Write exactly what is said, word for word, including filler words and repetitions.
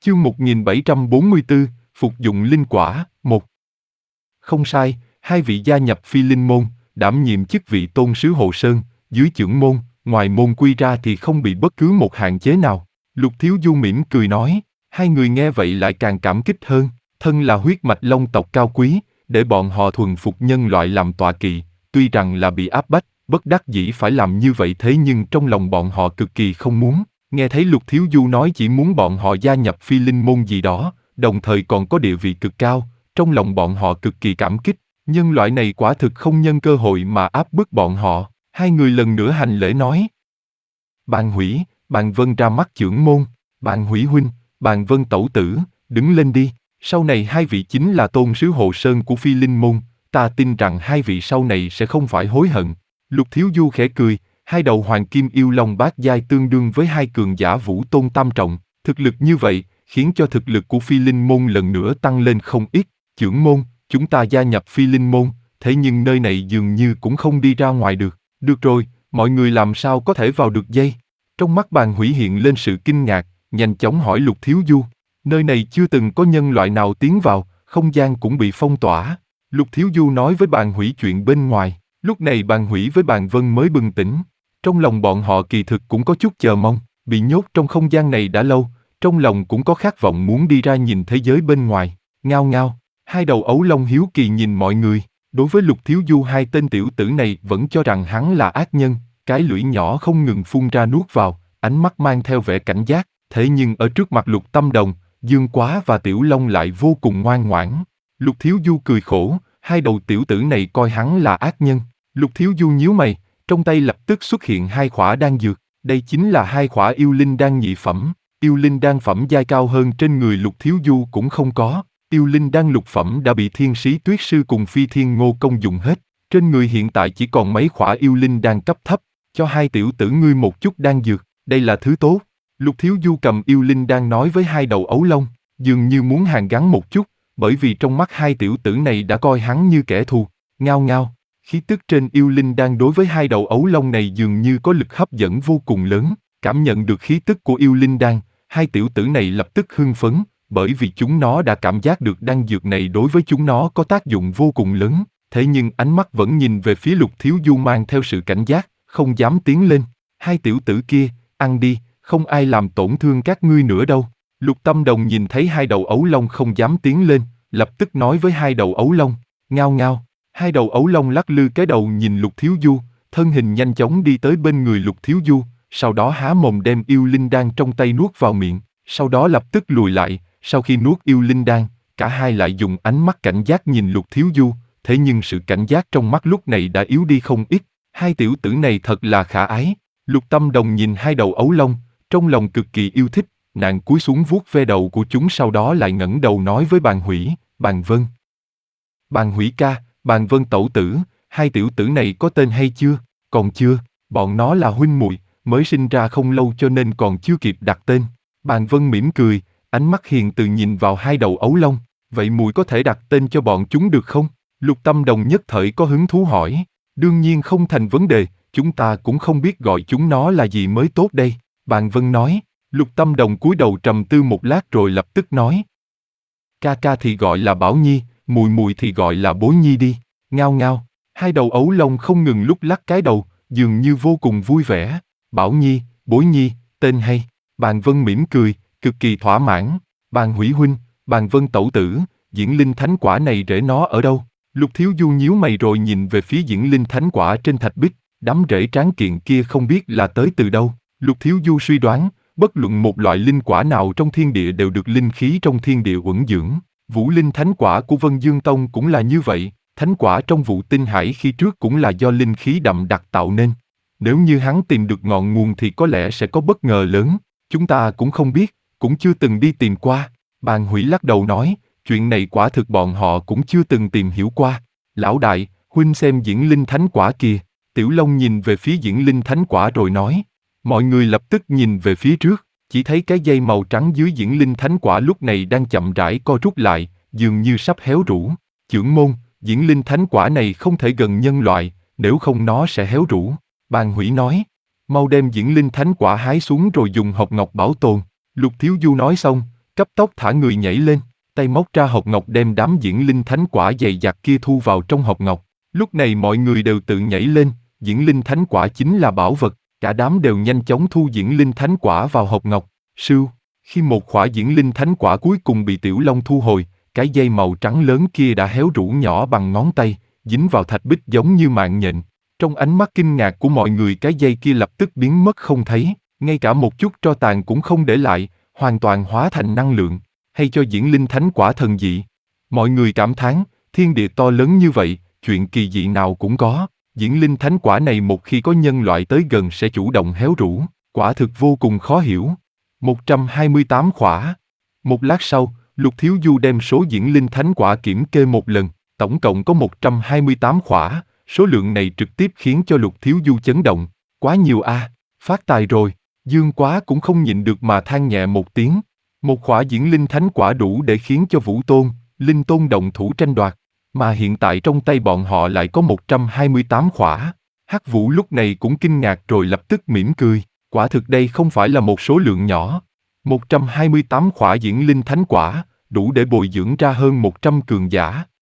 Chương một nghìn bảy trăm bốn mươi tư, Phục dụng linh quả, một. Không sai, hai vị gia nhập Phi Linh môn, đảm nhiệm chức vị tôn sứ Hồ Sơn, dưới chưởng môn, ngoài môn quy ra thì không bị bất cứ một hạn chế nào. Lục Thiếu Du mỉm cười nói, hai người nghe vậy lại càng cảm kích hơn, thân là huyết mạch Long tộc cao quý, để bọn họ thuần phục nhân loại làm tọa kỵ, tuy rằng là bị áp bách, bất đắc dĩ phải làm như vậy thế nhưng trong lòng bọn họ cực kỳ không muốn. Nghe thấy Lục Thiếu Du nói chỉ muốn bọn họ gia nhập Phi Linh môn gì đó, đồng thời còn có địa vị cực cao, trong lòng bọn họ cực kỳ cảm kích. Nhân loại này quả thực không nhân cơ hội mà áp bức bọn họ. Hai người lần nữa hành lễ nói. Bàn Hủy, Bàn Vân ra mắt chưởng môn. Bàn Hủy huynh, Bàn Vân tẩu tử, đứng lên đi. Sau này hai vị chính là tôn sứ Hồ Sơn của Phi Linh môn, ta tin rằng hai vị sau này sẽ không phải hối hận. Lục Thiếu Du khẽ cười, hai đầu hoàng kim yêu long bát giai tương đương với hai cường giả vũ tôn tam trọng, thực lực như vậy, khiến cho thực lực của Phi Linh môn lần nữa tăng lên không ít. Chưởng môn, chúng ta gia nhập Phi Linh môn, thế nhưng nơi này dường như cũng không đi ra ngoài được. Được rồi, mọi người làm sao có thể vào được dây? Trong mắt Bàn Hủy hiện lên sự kinh ngạc, nhanh chóng hỏi Lục Thiếu Du. Nơi này chưa từng có nhân loại nào tiến vào, không gian cũng bị phong tỏa. Lục Thiếu Du nói với Bàn Hủy chuyện bên ngoài. Lúc này Bàn Hủy với Bàn Vân mới bừng tỉnh. Trong lòng bọn họ kỳ thực cũng có chút chờ mong, bị nhốt trong không gian này đã lâu, trong lòng cũng có khát vọng muốn đi ra nhìn thế giới bên ngoài. Ngao ngao, hai đầu ấu long hiếu kỳ nhìn mọi người. Đối với Lục Thiếu Du hai tên tiểu tử này vẫn cho rằng hắn là ác nhân, cái lưỡi nhỏ không ngừng phun ra nuốt vào, ánh mắt mang theo vẻ cảnh giác. Thế nhưng ở trước mặt Lục Tâm Đồng, Dương Quá và Tiểu Long lại vô cùng ngoan ngoãn. Lục Thiếu Du cười khổ, hai đầu tiểu tử này coi hắn là ác nhân. Lục Thiếu Du nhíu mày, trong tay lập tức xuất hiện hai khỏa đan dược. Đây chính là hai khỏa yêu linh đan nhị phẩm. Yêu linh đan phẩm giai cao hơn trên người Lục Thiếu Du cũng không có. Yêu linh đan lục phẩm đã bị Thiên Sĩ Tuyết Sư cùng Phi Thiên Ngô Công dùng hết. Trên người hiện tại chỉ còn mấy khỏa yêu linh đan cấp thấp. Cho hai tiểu tử ngươi một chút đan dược, đây là thứ tốt. Lục Thiếu Du cầm yêu linh đan nói với hai đầu ấu long, dường như muốn hàn gắn một chút, bởi vì trong mắt hai tiểu tử này đã coi hắn như kẻ thù. Ngao ngao, khí tức trên yêu linh đan đối với hai đầu ấu long này dường như có lực hấp dẫn vô cùng lớn. Cảm nhận được khí tức của yêu linh đan, hai tiểu tử này lập tức hưng phấn, bởi vì chúng nó đã cảm giác được đan dược này đối với chúng nó có tác dụng vô cùng lớn. Thế nhưng ánh mắt vẫn nhìn về phía Lục Thiếu Du mang theo sự cảnh giác, không dám tiến lên. Hai tiểu tử kia, ăn đi, không ai làm tổn thương các ngươi nữa đâu. Lục Tâm Đồng nhìn thấy hai đầu ấu long không dám tiến lên, lập tức nói với hai đầu ấu long. Ngao ngao, hai đầu ấu long lắc lư cái đầu nhìn Lục Thiếu Du, thân hình nhanh chóng đi tới bên người Lục Thiếu Du, sau đó há mồm đem yêu linh đan trong tay nuốt vào miệng, sau đó lập tức lùi lại. Sau khi nuốt yêu linh đan, cả hai lại dùng ánh mắt cảnh giác nhìn Lục Thiếu Du, thế nhưng sự cảnh giác trong mắt lúc này đã yếu đi không ít. Hai tiểu tử này thật là khả ái. Lục Tâm Đồng nhìn hai đầu ấu long, trong lòng cực kỳ yêu thích, nàng cúi xuống vuốt ve đầu của chúng, sau đó lại ngẩng đầu nói với Bàn Hủy, Bàn Vân. Bàn Hủy ca, Bàn Vân tẩu tử, hai tiểu tử này có tên hay chưa? Còn chưa, bọn nó là huynh muội, mới sinh ra không lâu cho nên còn chưa kịp đặt tên. Bàn Vân mỉm cười, ánh mắt hiền từ nhìn vào hai đầu ấu long. Vậy mùi có thể đặt tên cho bọn chúng được không? Lục Tâm Đồng nhất thời có hứng thú hỏi. Đương nhiên không thành vấn đề, chúng ta cũng không biết gọi chúng nó là gì mới tốt đây. Bàn Vân nói. Lục Tâm Đồng cúi đầu trầm tư một lát rồi lập tức nói. Ca ca thì gọi là Bảo Nhi, mùi mùi thì gọi là Bối Nhi đi. Ngao ngao, hai đầu ấu long không ngừng lúc lắc cái đầu, dường như vô cùng vui vẻ. Bảo Nhi, Bối Nhi, tên hay. Bàn Vân mỉm cười, cực kỳ thỏa mãn. Bàn Hủy huynh, Bàn Vân tẩu tử, diễn linh thánh quả này rễ nó ở đâu? Lục Thiếu Du nhíu mày rồi nhìn về phía diễn linh thánh quả trên thạch bích, đám rễ tráng kiện kia không biết là tới từ đâu. Lục Thiếu Du suy đoán, bất luận một loại linh quả nào trong thiên địa đều được linh khí trong thiên địa uẩn dưỡng. Vũ linh thánh quả của Vân Dương Tông cũng là như vậy, thánh quả trong Vụ Tinh Hải khi trước cũng là do linh khí đậm đặc tạo nên. Nếu như hắn tìm được ngọn nguồn thì có lẽ sẽ có bất ngờ lớn, chúng ta cũng không biết, cũng chưa từng đi tìm qua. Bàn Hủy lắc đầu nói, chuyện này quả thực bọn họ cũng chưa từng tìm hiểu qua. Lão đại, huynh xem diễn linh thánh quả kìa. Tiểu Long nhìn về phía diễn linh thánh quả rồi nói. Mọi người lập tức nhìn về phía trước, chỉ thấy cái dây màu trắng dưới diễn linh thánh quả lúc này đang chậm rãi co rút lại, dường như sắp héo rũ. Chưởng môn, diễn linh thánh quả này không thể gần nhân loại, nếu không nó sẽ héo rũ. Bàn Hủy nói, mau đem diễn linh thánh quả hái xuống rồi dùng hộp ngọc bảo tồn. Lục Thiếu Du nói xong, cấp tốc thả người nhảy lên, tay móc ra hộp ngọc đem đám diễn linh thánh quả dày dặt kia thu vào trong hộp ngọc. Lúc này mọi người đều tự nhảy lên, diễn linh thánh quả chính là bảo vật, cả đám đều nhanh chóng thu diễn linh thánh quả vào hộp ngọc. Sưu, khi một khỏa diễn linh thánh quả cuối cùng bị Tiểu Long thu hồi, cái dây màu trắng lớn kia đã héo rũ nhỏ bằng ngón tay, dính vào thạch bích giống như mạng nhện. Trong ánh mắt kinh ngạc của mọi người, cái dây kia lập tức biến mất không thấy, ngay cả một chút tro tàn cũng không để lại, hoàn toàn hóa thành năng lượng, hay cho diễn linh thánh quả thần dị. Mọi người cảm thán, thiên địa to lớn như vậy, chuyện kỳ dị nào cũng có. Diễn linh thánh quả này một khi có nhân loại tới gần sẽ chủ động héo rũ, quả thực vô cùng khó hiểu. một trăm hai mươi tám khỏa. Một lát sau, Lục Thiếu Du đem số diễn linh thánh quả kiểm kê một lần, tổng cộng có một trăm hai mươi tám khỏa, số lượng này trực tiếp khiến cho Lục Thiếu Du chấn động. Quá nhiều a, à, phát tài rồi. Dương Quá cũng không nhịn được mà than nhẹ một tiếng. Một khỏa diễn linh thánh quả đủ để khiến cho Vũ Tôn, Linh Tôn động thủ tranh đoạt, mà hiện tại trong tay bọn họ lại có một trăm hai mươi tám khỏa. Hắc Vũ lúc này cũng kinh ngạc rồi lập tức mỉm cười, quả thực đây không phải là một số lượng nhỏ. một trăm hai mươi tám khỏa diễn linh thánh quả, đủ để bồi dưỡng ra hơn một trăm cường giả.